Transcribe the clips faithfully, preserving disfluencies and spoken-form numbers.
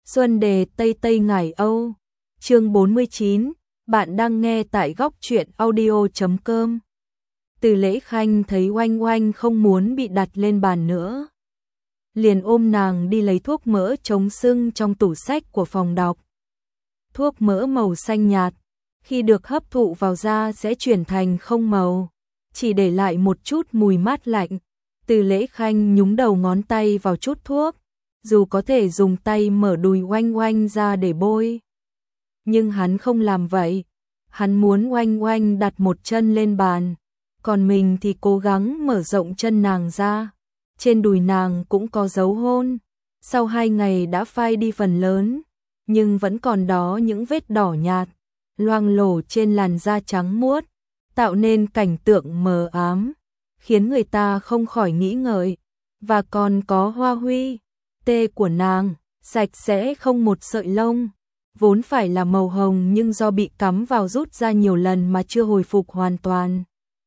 Xuân đề Tây Tây Ngải Âu. Chương bốn mươi chín, bạn đang nghe tại góc truyện audio chấm com. Từ Lễ Khanh thấy Oanh Oanh không muốn bị đặt lên bàn nữa, liền ôm nàng đi lấy thuốc mỡ chống sưng trong tủ sách của phòng đọc. Thuốc mỡ màu xanh nhạt, khi được hấp thụ vào da sẽ chuyển thành không màu, chỉ để lại một chút mùi mát lạnh. Từ Lễ Khanh nhúng đầu ngón tay vào chút thuốc, dù có thể dùng tay mở đùi Oanh Oanh ra để bôi, nhưng hắn không làm vậy. Hắn muốn Oanh Oanh đặt một chân lên bàn, còn mình thì cố gắng mở rộng chân nàng ra. Trên đùi nàng cũng có dấu hôn, sau hai ngày đã phai đi phần lớn, nhưng vẫn còn đó những vết đỏ nhạt, loang lổ trên làn da trắng muốt, tạo nên cảnh tượng mờ ám, khiến người ta không khỏi nghĩ ngợi. Và còn có Hoa Huy, tê của nàng, sạch sẽ không một sợi lông, vốn phải là màu hồng nhưng do bị cắm vào rút ra nhiều lần mà chưa hồi phục hoàn toàn,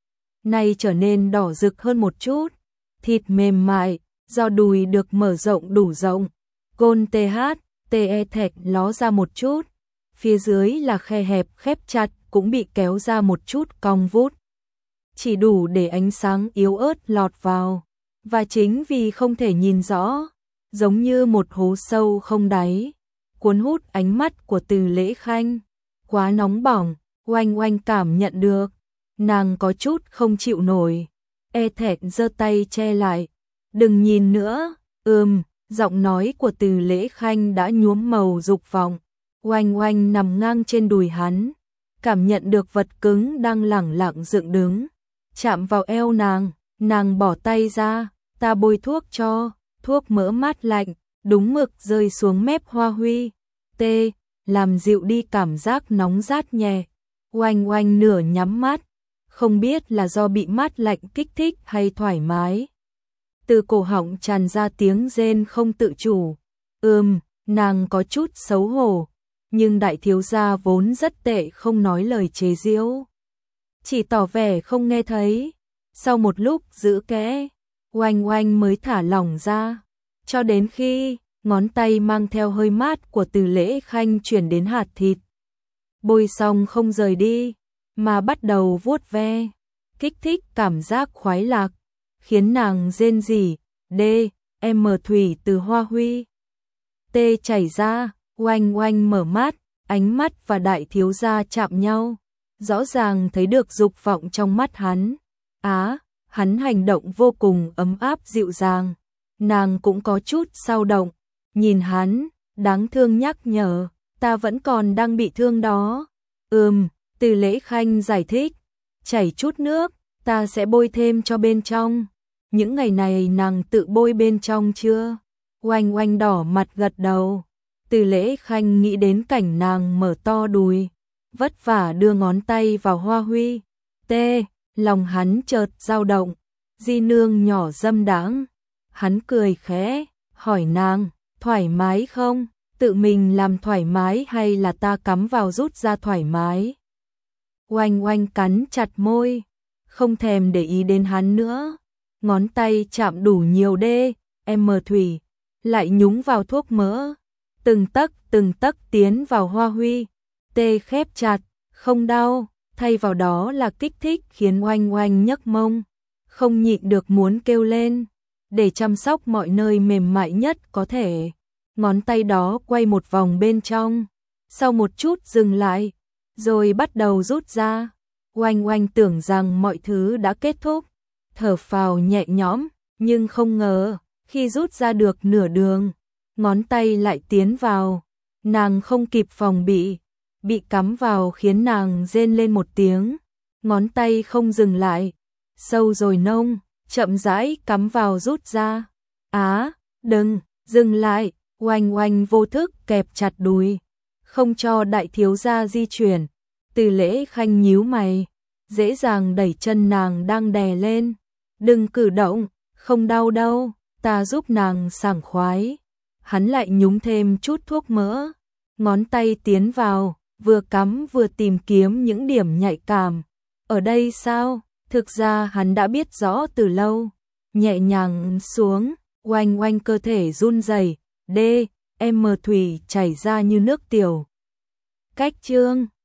nay trở nên đỏ rực hơn một chút. Thịt mềm mại, do đùi được mở rộng đủ rộng, gôn th, te thẹt ló ra một chút, phía dưới là khe hẹp khép chặt cũng bị kéo ra một chút cong vút, chỉ đủ để ánh sáng yếu ớt lọt vào, và chính vì không thể nhìn rõ, giống như một hố sâu không đáy, cuốn hút ánh mắt của Từ Lễ Khanh. Quá nóng bỏng, Oanh Oanh cảm nhận được, nàng có chút không chịu nổi. E thẹt giơ tay che lại, đừng nhìn nữa. Ừm, giọng nói của Từ Lễ Khanh đã nhuốm màu dục vọng. Oanh Oanh nằm ngang trên đùi hắn, cảm nhận được vật cứng đang lẳng lặng dựng đứng, chạm vào eo nàng. Nàng bỏ tay ra, ta bôi thuốc cho. Thuốc mỡ mát lạnh, đúng mực rơi xuống mép Hoa Huy, tê, làm dịu đi cảm giác nóng rát nhẹ. Oanh Oanh nửa nhắm mắt, không biết là do bị mát lạnh kích thích hay thoải mái, từ cổ họng tràn ra tiếng rên không tự chủ. Ừm, nàng có chút xấu hổ, nhưng đại thiếu gia vốn rất tệ không nói lời chế giễu, chỉ tỏ vẻ không nghe thấy. Sau một lúc giữ kẽ, Oanh Oanh mới thả lỏng ra, cho đến khi ngón tay mang theo hơi mát của Từ Lễ Khanh chuyển đến hạt thịt. Bôi xong không rời đi, mà bắt đầu vuốt ve, kích thích cảm giác khoái lạc, khiến nàng rên rỉ. D, M thủy từ Hoa Huy, T chảy ra. Oanh Oanh mở mắt, ánh mắt và đại thiếu gia chạm nhau, rõ ràng thấy được dục vọng trong mắt hắn. Á, hắn hành động vô cùng ấm áp dịu dàng, nàng cũng có chút dao động, nhìn hắn, đáng thương nhắc nhở, ta vẫn còn đang bị thương đó. Ừm, Từ Lễ Khanh giải thích, chảy chút nước, ta sẽ bôi thêm cho bên trong. Những ngày này nàng tự bôi bên trong chưa? Oanh Oanh đỏ mặt gật đầu. Từ Lễ Khanh nghĩ đến cảnh nàng mở to đùi, vất vả đưa ngón tay vào Hoa Huy, tê, lòng hắn chợt dao động. Di nương nhỏ dâm đãng. Hắn cười khẽ, hỏi nàng, thoải mái không? Tự mình làm thoải mái hay là ta cắm vào rút ra thoải mái? Oanh Oanh cắn chặt môi, không thèm để ý đến hắn nữa. Ngón tay chạm đủ nhiều D, M thủy, lại nhúng vào thuốc mỡ, từng tấc từng tấc tiến vào Hoa Huy, T khép chặt, không đau, thay vào đó là kích thích khiến Oanh Oanh nhấc mông, không nhịn được muốn kêu lên. Để chăm sóc mọi nơi mềm mại nhất có thể, ngón tay đó quay một vòng bên trong, sau một chút dừng lại, rồi bắt đầu rút ra. Oanh Oanh tưởng rằng mọi thứ đã kết thúc, thở phào nhẹ nhõm, nhưng không ngờ, khi rút ra được nửa đường, ngón tay lại tiến vào, nàng không kịp phòng bị, bị cắm vào khiến nàng rên lên một tiếng, ngón tay không dừng lại, sâu rồi nông, chậm rãi cắm vào rút ra. Á, đừng, dừng lại. Oanh Oanh vô thức kẹp chặt đùi, không cho đại thiếu gia di chuyển. Từ Lễ Khanh nhíu mày, dễ dàng đẩy chân nàng đang đè lên. Đừng cử động, không đau đâu, ta giúp nàng sảng khoái. Hắn lại nhúng thêm chút thuốc mỡ, ngón tay tiến vào, vừa cắm vừa tìm kiếm những điểm nhạy cảm. Ở đây sao? Thực ra hắn đã biết rõ từ lâu. Nhẹ nhàng xuống, Oanh Oanh cơ thể run rẩy, D, em thủy chảy ra như nước tiểu. Cách chương